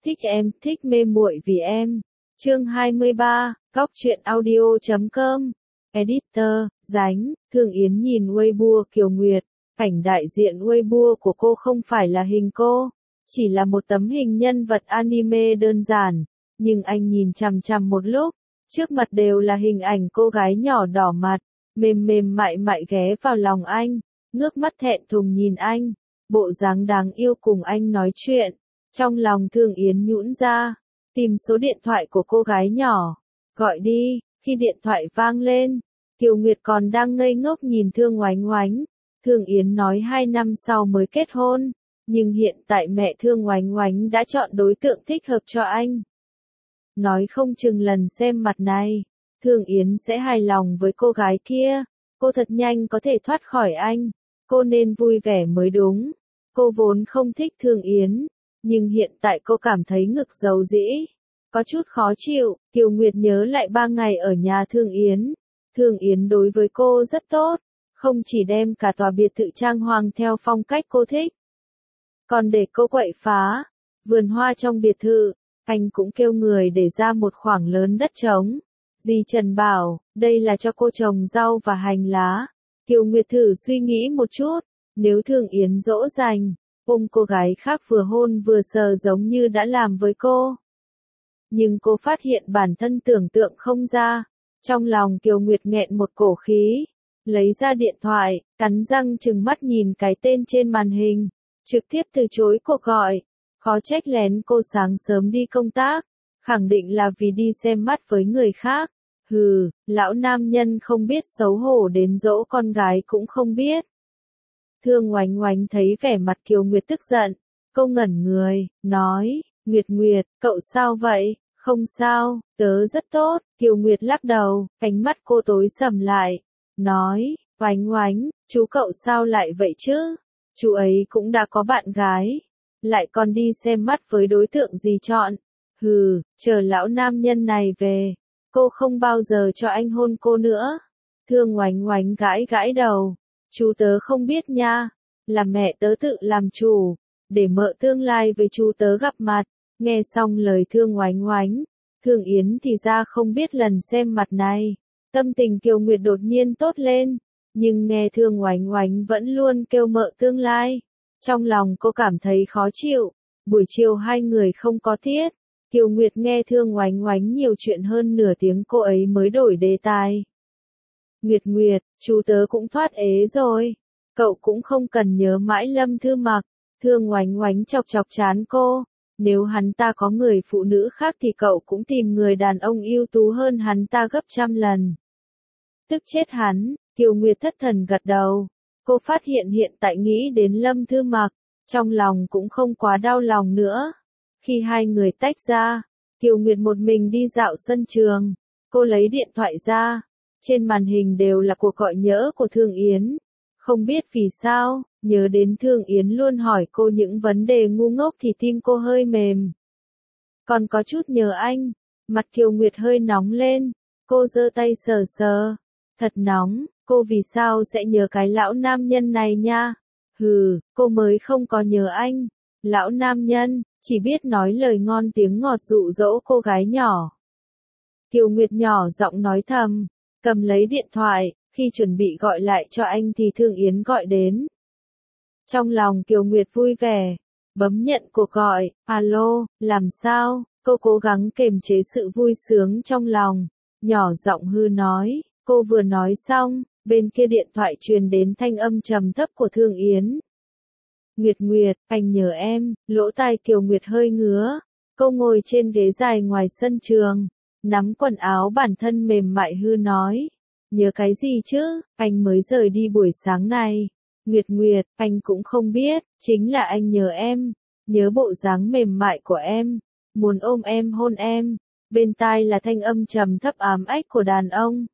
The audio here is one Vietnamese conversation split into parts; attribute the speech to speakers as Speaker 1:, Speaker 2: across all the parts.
Speaker 1: Thích em, thích mê muội vì em. Chương 23, Cóc truyện audio.com. Editor, Dánh, Thương Yến nhìn Weibo Kiều Nguyệt. Ảnh đại diện Weibo của cô không phải là hình cô, chỉ là một tấm hình nhân vật anime đơn giản. Nhưng anh nhìn chằm chằm một lúc, trước mặt đều là hình ảnh cô gái nhỏ đỏ mặt, mềm mềm mại mại ghé vào lòng anh, ngước mắt thẹn thùng nhìn anh, bộ dáng đáng yêu cùng anh nói chuyện. Trong lòng Thương Yến nhũn ra, tìm số điện thoại của cô gái nhỏ, gọi đi. Khi điện thoại vang lên, Kiều Nguyệt còn đang ngây ngốc nhìn Thương Oánh Oánh. Thương Yến nói 2 năm sau mới kết hôn, nhưng hiện tại mẹ Thương Oánh Oánh đã chọn đối tượng thích hợp cho anh. Nói không chừng lần xem mặt này, Thương Yến sẽ hài lòng với cô gái kia, cô thật nhanh có thể thoát khỏi anh, cô nên vui vẻ mới đúng. Cô vốn không thích Thương Yến, nhưng hiện tại cô cảm thấy ngực dầu dĩ, có chút khó chịu. Kiều Nguyệt nhớ lại 3 ngày ở nhà Thương Yến. Thương Yến đối với cô rất tốt, không chỉ đem cả tòa biệt thự trang hoàng theo phong cách cô thích, còn để cô quậy phá vườn hoa trong biệt thự. Anh cũng kêu người để ra một khoảng lớn đất trống. Dì Trần bảo, đây là cho cô trồng rau và hành lá. Kiều Nguyệt thử suy nghĩ một chút, nếu Thương Yến dỗ dành, ôm cô gái khác vừa hôn vừa sờ giống như đã làm với cô. Nhưng cô phát hiện bản thân tưởng tượng không ra. Trong lòng Kiều Nguyệt nghẹn một cổ khí, lấy ra điện thoại, cắn răng trừng mắt nhìn cái tên trên màn hình, trực tiếp từ chối cuộc gọi. Khó trách lén cô sáng sớm đi công tác, khẳng định là vì đi xem mắt với người khác. Hừ, lão nam nhân không biết xấu hổ đến dỗ con gái cũng không biết. Thương Oánh Oánh thấy vẻ mặt Kiều Nguyệt tức giận, cô ngẩn người, nói, Nguyệt Nguyệt, cậu sao vậy? Không sao, tớ rất tốt. Kiều Nguyệt lắc đầu, ánh mắt cô tối sầm lại, nói, Oánh Oánh, chú cậu sao lại vậy chứ? Chú ấy cũng đã có bạn gái, lại còn đi xem mắt với đối tượng gì chọn. Hừ, chờ lão nam nhân này về, cô không bao giờ cho anh hôn cô nữa. Thương Oánh Oánh gãi gãi đầu, chú tớ không biết nha, là mẹ tớ tự làm chủ, để mợ tương lai với chú tớ gặp mặt. Nghe xong lời Thương Oánh Oánh, Thương Yến thì ra không biết lần xem mặt này, tâm tình Kiều Nguyệt đột nhiên tốt lên, nhưng nghe Thương Oánh Oánh vẫn luôn kêu mợ tương lai, trong lòng cô cảm thấy khó chịu. Buổi chiều hai người không có tiết, Kiều Nguyệt nghe Thương Oánh Oánh nhiều chuyện hơn nửa tiếng cô ấy mới đổi đề tài. Nguyệt Nguyệt, chú tớ cũng thoát ế rồi, cậu cũng không cần nhớ mãi Lâm Thư Mặc. Thương Oánh Oánh chọc chọc trán cô, nếu hắn ta có người phụ nữ khác thì cậu cũng tìm người đàn ông ưu tú hơn hắn ta gấp trăm lần. Tức chết hắn. Kiều Nguyệt thất thần gật đầu. Cô phát hiện hiện tại nghĩ đến Lâm Thư Mặc, trong lòng cũng không quá đau lòng nữa. Khi hai người tách ra, Kiều Nguyệt một mình đi dạo sân trường. Cô lấy điện thoại ra, trên màn hình đều là cuộc gọi nhỡ của Thương Yến. Không biết vì sao, nhớ đến Thương Yến luôn hỏi cô những vấn đề ngu ngốc thì tim cô hơi mềm. Còn có chút nhớ anh, mặt Kiều Nguyệt hơi nóng lên, cô giơ tay sờ sờ. Thật nóng, cô vì sao sẽ nhớ cái lão nam nhân này nha? Hừ, cô mới không có nhớ anh. Lão nam nhân, chỉ biết nói lời ngon tiếng ngọt dụ dỗ cô gái nhỏ. Kiều Nguyệt nhỏ giọng nói thầm, cầm lấy điện thoại, khi chuẩn bị gọi lại cho anh thì Thương Yến gọi đến. Trong lòng Kiều Nguyệt vui vẻ, bấm nhận cuộc gọi. Alo, làm sao? Cô cố gắng kềm chế sự vui sướng trong lòng, nhỏ giọng hư nói. Cô vừa nói xong, bên kia điện thoại truyền đến thanh âm trầm thấp của Thương Yến. Nguyệt Nguyệt, anh nhớ em. Lỗ tai Kiều Nguyệt hơi ngứa. Cô ngồi trên ghế dài ngoài sân trường, nắm quần áo bản thân mềm mại hư nói. Nhớ cái gì chứ, anh mới rời đi buổi sáng này. Nguyệt Nguyệt, anh cũng không biết, chính là anh nhớ em, nhớ bộ dáng mềm mại của em, muốn ôm em hôn em. Bên tai là thanh âm trầm thấp ám ách của đàn ông.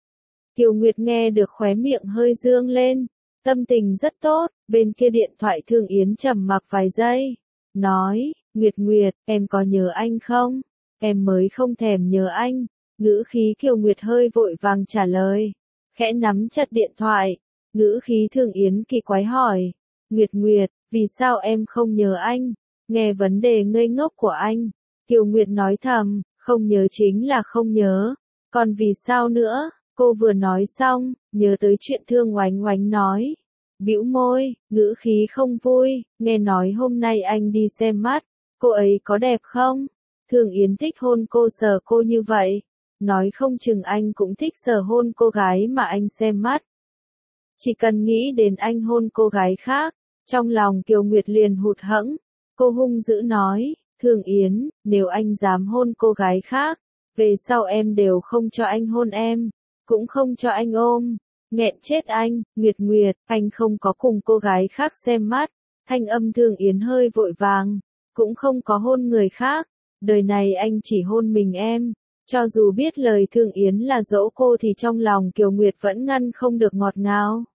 Speaker 1: Kiều Nguyệt nghe được khóe miệng hơi dương lên, tâm tình rất tốt. Bên kia điện thoại Thương Yến trầm mặc vài giây, nói, Nguyệt Nguyệt, em có nhớ anh không? Em mới không thèm nhớ anh. Ngữ khí Kiều Nguyệt hơi vội vàng trả lời, khẽ nắm chặt điện thoại. Ngữ khí Thương Yến kỳ quái hỏi, Nguyệt Nguyệt, vì sao em không nhớ anh? Nghe vấn đề ngây ngốc của anh, Kiều Nguyệt nói thầm, không nhớ chính là không nhớ, còn vì sao nữa? Cô vừa nói xong, nhớ tới chuyện Thương Oánh Oánh nói. Bĩu môi, ngữ khí không vui, nghe nói hôm nay anh đi xem mắt, cô ấy có đẹp không? Thường Yến thích hôn cô sờ cô như vậy, nói không chừng anh cũng thích sờ hôn cô gái mà anh xem mắt. Chỉ cần nghĩ đến anh hôn cô gái khác, trong lòng Kiều Nguyệt liền hụt hẫng, cô hung dữ nói, Thường Yến, nếu anh dám hôn cô gái khác, về sau em đều không cho anh hôn em, cũng không cho anh ôm. Nghẹn chết anh, Nguyệt Nguyệt, anh không có cùng cô gái khác xem mắt. Thanh âm Thường Yến hơi vội vàng, cũng không có hôn người khác. Đời này anh chỉ hôn mình em. Cho dù biết lời Thường Yến là dỗ cô thì trong lòng Kiều Nguyệt vẫn ngăn không được ngọt ngào.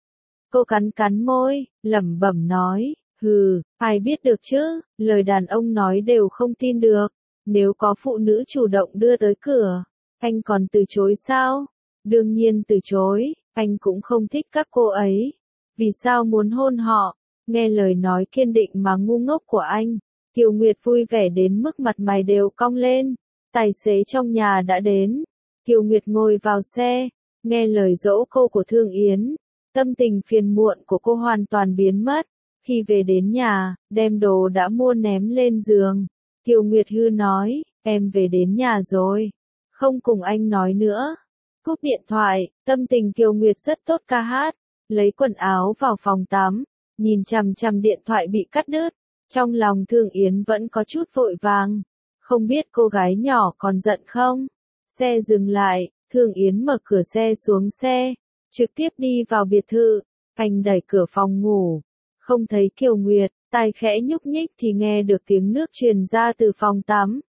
Speaker 1: Cô cắn cắn môi, lẩm bẩm nói, hừ, ai biết được chứ, lời đàn ông nói đều không tin được. Nếu có phụ nữ chủ động đưa tới cửa, anh còn từ chối sao? Đương nhiên từ chối, anh cũng không thích các cô ấy. Vì sao muốn hôn họ? Nghe lời nói kiên định mà ngu ngốc của anh, Kiều Nguyệt vui vẻ đến mức mặt mày đều cong lên. Tài xế trong nhà đã đến. Kiều Nguyệt ngồi vào xe, nghe lời dỗ cô của Thương Yến. Tâm tình phiền muộn của cô hoàn toàn biến mất. Khi về đến nhà, đem đồ đã mua ném lên giường. Kiều Nguyệt hư nói, em về đến nhà rồi. Không cùng anh nói nữa. Cúp điện thoại, tâm tình Kiều Nguyệt rất tốt ca hát. Lấy quần áo vào phòng tắm, nhìn chằm chằm điện thoại bị cắt đứt. Trong lòng Thương Yến vẫn có chút vội vàng. Không biết cô gái nhỏ còn giận không? Xe dừng lại, Thương Yến mở cửa xe xuống xe, trực tiếp đi vào biệt thự. Anh đẩy cửa phòng ngủ, không thấy Kiều Nguyệt, tai khẽ nhúc nhích thì nghe được tiếng nước truyền ra từ phòng tắm.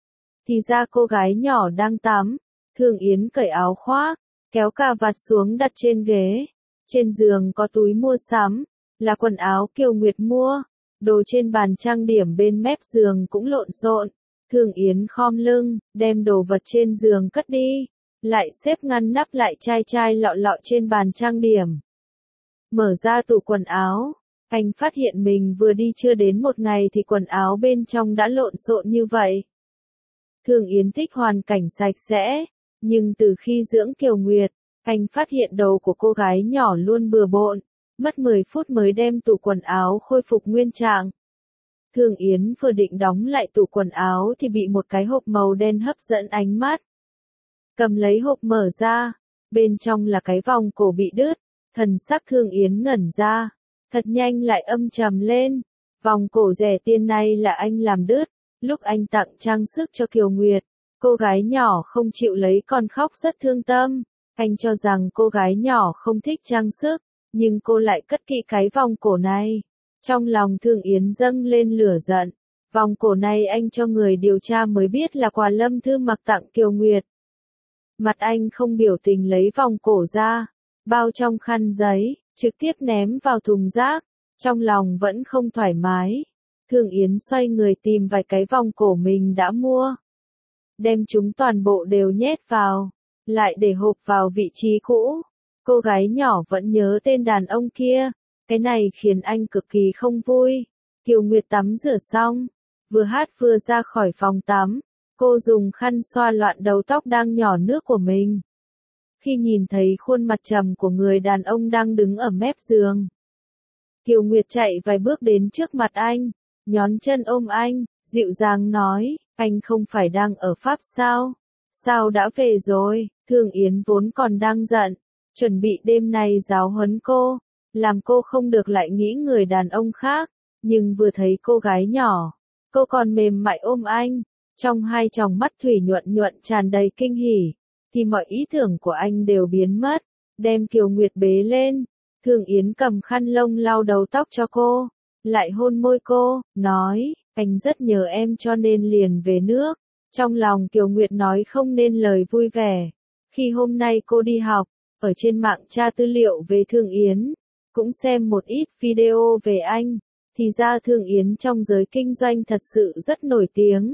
Speaker 1: Thì ra cô gái nhỏ đang tắm. Thương Yến cởi áo khoác, kéo cà vạt xuống đặt trên ghế. Trên giường có túi mua sắm, là quần áo Kiều Nguyệt mua. Đồ trên bàn trang điểm bên mép giường cũng lộn xộn. Thương Yến khom lưng, đem đồ vật trên giường cất đi, lại xếp ngăn nắp lại chai chai lọ lọ trên bàn trang điểm. Mở ra tủ quần áo, anh phát hiện mình vừa đi chưa đến một ngày thì quần áo bên trong đã lộn xộn như vậy. Thương Yến thích hoàn cảnh sạch sẽ, nhưng từ khi dưỡng Kiều Nguyệt, anh phát hiện đầu của cô gái nhỏ luôn bừa bộn, mất 10 phút mới đem tủ quần áo khôi phục nguyên trạng. Thương Yến vừa định đóng lại tủ quần áo thì bị một cái hộp màu đen hấp dẫn ánh mắt. Cầm lấy hộp mở ra, bên trong là cái vòng cổ bị đứt, thần sắc Thương Yến ngẩn ra, thật nhanh lại âm trầm lên. Vòng cổ rẻ tiền này là anh làm đứt, lúc anh tặng trang sức cho Kiều Nguyệt, cô gái nhỏ không chịu lấy còn khóc rất thương tâm. Anh cho rằng cô gái nhỏ không thích trang sức, nhưng cô lại cất kỹ cái vòng cổ này. Trong lòng Thương Yến dâng lên lửa giận. Vòng cổ này anh cho người điều tra mới biết là quà Lâm Thư Mặc tặng Kiều Nguyệt. Mặt anh không biểu tình lấy vòng cổ ra, bao trong khăn giấy, trực tiếp ném vào thùng rác. Trong lòng vẫn không thoải mái. Thương Yến xoay người tìm vài cái vòng cổ mình đã mua. Đem chúng toàn bộ đều nhét vào, lại để hộp vào vị trí cũ. Cô gái nhỏ vẫn nhớ tên đàn ông kia. Cái này khiến anh cực kỳ không vui. Kiều Nguyệt tắm rửa xong, vừa hát vừa ra khỏi phòng tắm. Cô dùng khăn xoa loạn đầu tóc đang nhỏ nước của mình. Khi nhìn thấy khuôn mặt trầm của người đàn ông đang đứng ở mép giường, Kiều Nguyệt chạy vài bước đến trước mặt anh, nhón chân ôm anh, dịu dàng nói, anh không phải đang ở Pháp sao? Sao đã về rồi? Thương Yến vốn còn đang giận, chuẩn bị đêm nay giáo huấn cô, làm cô không được lại nghĩ người đàn ông khác, nhưng vừa thấy cô gái nhỏ, cô còn mềm mại ôm anh, trong hai tròng mắt thủy nhuận nhuận tràn đầy kinh hỉ, thì mọi ý tưởng của anh đều biến mất, đem Kiều Nguyệt bế lên. Thương Yến cầm khăn lông lau đầu tóc cho cô, lại hôn môi cô, nói, anh rất nhớ em cho nên liền về nước. Trong lòng Kiều Nguyệt nói không nên lời vui vẻ. Khi hôm nay cô đi học, ở trên mạng tra tư liệu về Thương Yến, cũng xem một ít video về anh, thì ra Thương Yến trong giới kinh doanh thật sự rất nổi tiếng.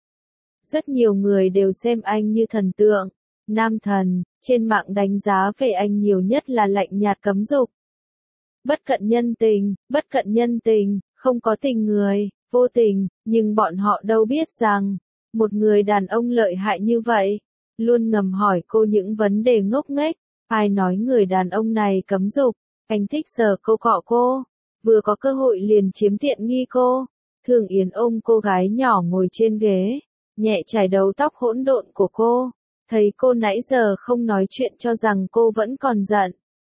Speaker 1: Rất nhiều người đều xem anh như thần tượng, nam thần, trên mạng đánh giá về anh nhiều nhất là lạnh nhạt cấm dục. Bất cận nhân tình, không có tình người, vô tình, nhưng bọn họ đâu biết rằng, một người đàn ông lợi hại như vậy, luôn ngầm hỏi cô những vấn đề ngốc nghếch. Ai nói người đàn ông này cấm dục, anh thích sờ cô cọ cô, vừa có cơ hội liền chiếm tiện nghi cô. Thường Yến ôm cô gái nhỏ ngồi trên ghế, nhẹ chải đầu tóc hỗn độn của cô, thấy cô nãy giờ không nói chuyện cho rằng cô vẫn còn giận.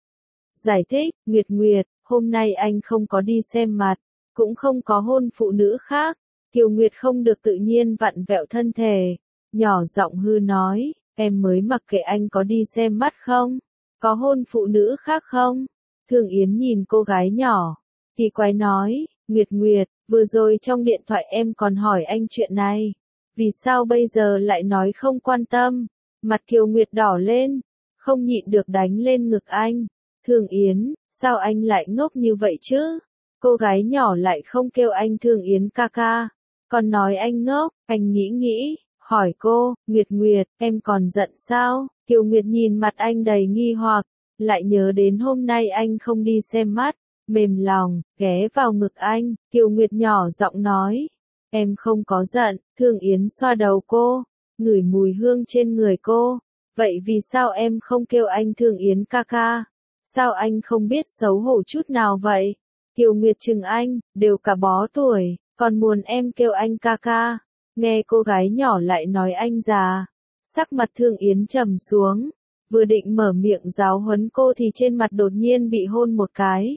Speaker 1: Giải thích, Nguyệt Nguyệt, hôm nay anh không có đi xem mặt, cũng không có hôn phụ nữ khác. Kiều Nguyệt không được tự nhiên vặn vẹo thân thể, nhỏ giọng hư nói, em mới mặc kệ anh có đi xem mắt không, có hôn phụ nữ khác không. Thường Yến nhìn cô gái nhỏ, kỳ quái nói, Nguyệt Nguyệt, vừa rồi trong điện thoại em còn hỏi anh chuyện này, vì sao bây giờ lại nói không quan tâm. Mặt Kiều Nguyệt đỏ lên, không nhịn được đánh lên ngực anh. Thường Yến, sao anh lại ngốc như vậy chứ? Cô gái nhỏ lại không kêu anh Thường Yến ca ca, còn nói anh ngốc. Anh nghĩ, hỏi cô, Nguyệt Nguyệt, em còn giận sao? Kiều Nguyệt nhìn mặt anh đầy nghi hoặc, lại nhớ đến hôm nay anh không đi xem mắt, mềm lòng, ghé vào ngực anh. Kiều Nguyệt nhỏ giọng nói, em không có giận. Thường Yến xoa đầu cô, ngửi mùi hương trên người cô, vậy vì sao em không kêu anh Thường Yến ca ca? Sao anh không biết xấu hổ chút nào vậy? Kiều Nguyệt chừng anh, đều cả bó tuổi, còn muốn em kêu anh ca ca. Nghe cô gái nhỏ lại nói anh già, sắc mặt Thường Yến trầm xuống, vừa định mở miệng giáo huấn cô thì trên mặt đột nhiên bị hôn một cái.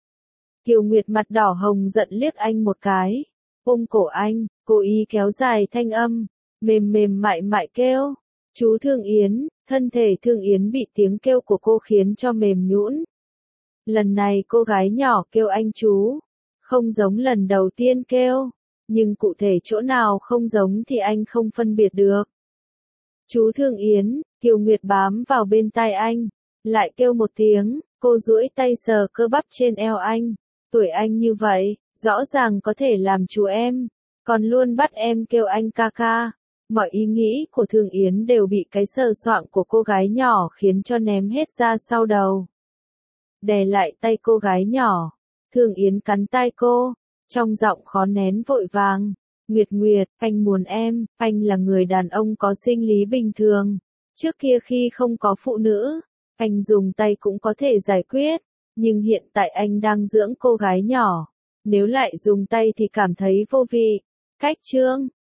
Speaker 1: Kiều Nguyệt mặt đỏ hồng giận liếc anh một cái, ôm cổ anh, cố ý kéo dài thanh âm, mềm mềm mại mại kêu, chú Thường Yến. Thân thể Thường Yến bị tiếng kêu của cô khiến cho mềm nhũn. Lần này cô gái nhỏ kêu anh chú, không giống lần đầu tiên kêu, nhưng cụ thể chỗ nào không giống thì anh không phân biệt được. Chú Thường Yến, Kiều Nguyệt bám vào bên tai anh, lại kêu một tiếng, cô duỗi tay sờ cơ bắp trên eo anh. Tuổi anh như vậy, rõ ràng có thể làm chú em, còn luôn bắt em kêu anh ca ca. Mọi ý nghĩ của Thường Yến đều bị cái sờ soạng của cô gái nhỏ khiến cho ném hết ra sau đầu. Đè lại tay cô gái nhỏ, Thường Yến cắn tai cô, trong giọng khó nén vội vàng. Nguyệt Nguyệt, anh muốn em, anh là người đàn ông có sinh lý bình thường. Trước kia khi không có phụ nữ, anh dùng tay cũng có thể giải quyết, nhưng hiện tại anh đang dưỡng cô gái nhỏ. Nếu lại dùng tay thì cảm thấy vô vị. Cách chương